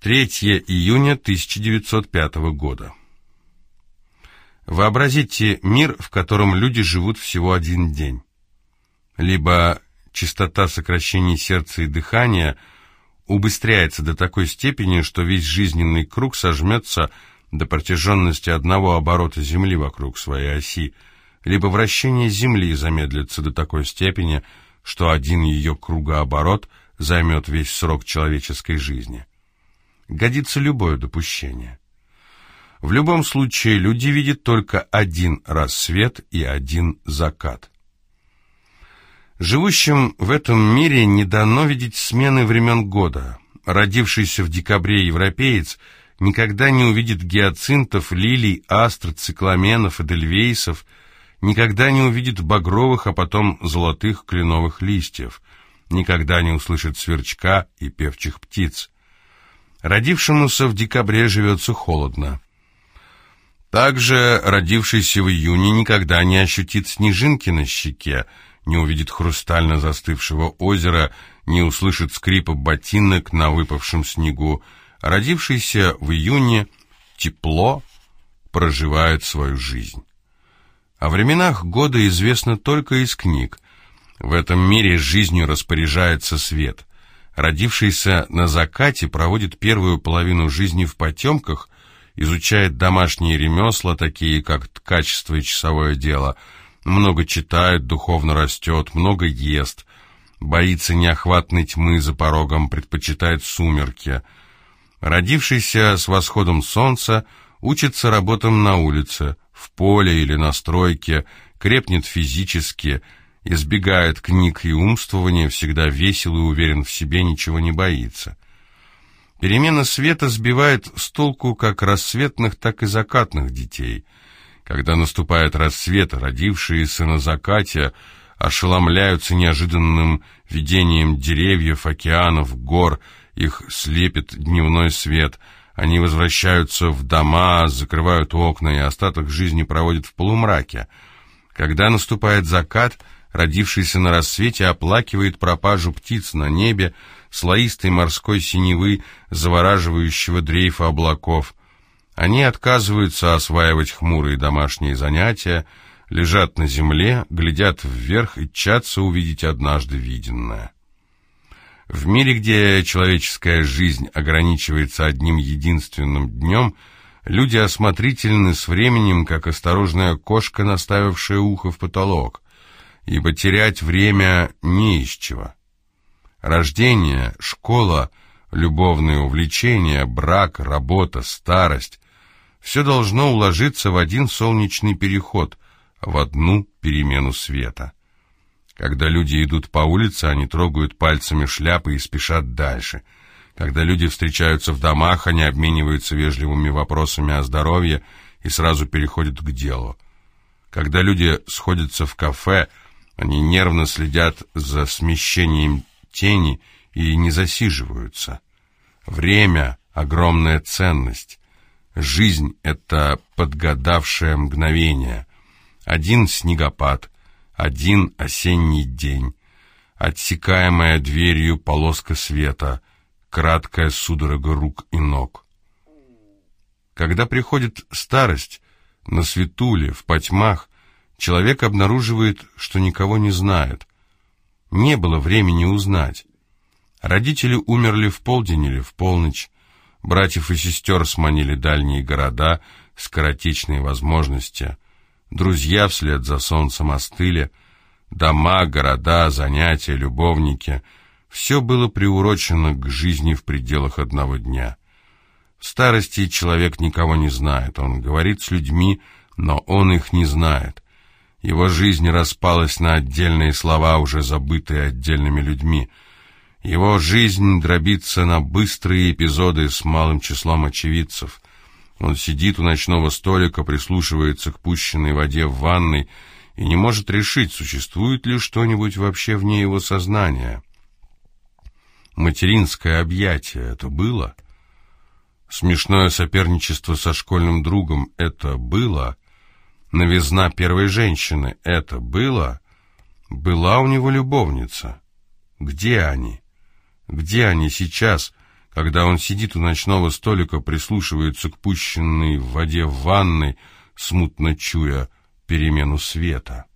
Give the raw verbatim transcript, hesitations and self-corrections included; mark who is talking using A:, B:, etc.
A: третьего июня тысяча девятьсот пятого года. Вообразите мир, в котором люди живут всего один день. Либо частота сокращений сердца и дыхания убыстряется до такой степени, что весь жизненный круг сожмется до протяженности одного оборота Земли вокруг своей оси, либо вращение Земли замедлится до такой степени, что один ее кругооборот займет весь срок человеческой жизни. Годится любое допущение. В любом случае люди видят только один рассвет и один закат. Живущим в этом мире не дано видеть смены времен года. Родившийся в декабре европеец никогда не увидит гиацинтов, лилий, астр, цикламенов, эдельвейсов, никогда не увидит багровых, а потом золотых кленовых листьев, никогда не услышит сверчка и певчих птиц. Родившемуся в декабре живется холодно. Также родившийся в июне никогда не ощутит снежинки на щеке, не увидит хрустально застывшего озера, не услышит скрипа ботинок на выпавшем снегу. Родившийся в июне тепло проживает свою жизнь. О временах года известно только из книг. В этом мире жизнью распоряжается свет. Родившийся на закате проводит первую половину жизни в потемках, изучает домашние ремесла, такие как ткачество и часовое дело, много читает, духовно растет, много ест, боится неохватной тьмы за порогом, предпочитает сумерки. Родившийся с восходом солнца учится работам на улице, в поле или на стройке, крепнет физически, избегает книг и умствования, всегда весел и уверен в себе, ничего не боится. Перемена света сбивает с толку как рассветных, так и закатных детей. Когда наступает рассвет, родившиеся на закате ошеломляются неожиданным видением деревьев, океанов, гор, их слепит дневной свет. Они возвращаются в дома, закрывают окна и остаток жизни проводят в полумраке. Когда наступает закат, родившийся на рассвете оплакивает пропажу птиц на небе, слоистой морской синевы, завораживающего дрейфа облаков. Они отказываются осваивать хмурые домашние занятия, лежат на земле, глядят вверх и тщатся увидеть однажды виденное. В мире, где человеческая жизнь ограничивается одним единственным днем, люди осмотрительны с временем, как осторожная кошка, наставившая ухо в потолок, ибо терять время не из чего. Рождение, школа, любовные увлечения, брак, работа, старость — все должно уложиться в один солнечный переход, в одну перемену света. Когда люди идут по улице, они трогают пальцами шляпы и спешат дальше. Когда люди встречаются в домах, они обмениваются вежливыми вопросами о здоровье и сразу переходят к делу. Когда люди сходятся в кафе, они нервно следят за смещением тени и не засиживаются. Время — огромная ценность. Жизнь — это подгадавшее мгновение. Один снегопад, один осенний день, отсекаемая дверью полоска света, краткая судорога рук и ног. Когда приходит старость, на свету ли, в потьмах, человек обнаруживает, что никого не знает. Не было времени узнать. Родители умерли в полдень или в полночь, братьев и сестер сманили дальние города, скоротечные возможности, друзья вслед за солнцем остыли, дома, города, занятия, любовники — все было приурочено к жизни в пределах одного дня. В старости человек никого не знает, он говорит с людьми, но он их не знает. Его жизнь распалась на отдельные слова, уже забытые отдельными людьми. Его жизнь дробится на быстрые эпизоды с малым числом очевидцев. Он сидит у ночного столика, прислушивается к пущенной воде в ванной и не может решить, существует ли что-нибудь вообще вне его сознания. Материнское объятие — это было? Смешное соперничество со школьным другом — это было? Новизна первой женщины — это было? Была у него любовница. Где они? Где они сейчас, когда он сидит у ночного столика, прислушивается к пущенной в воде в ванной, смутно чуя перемену света.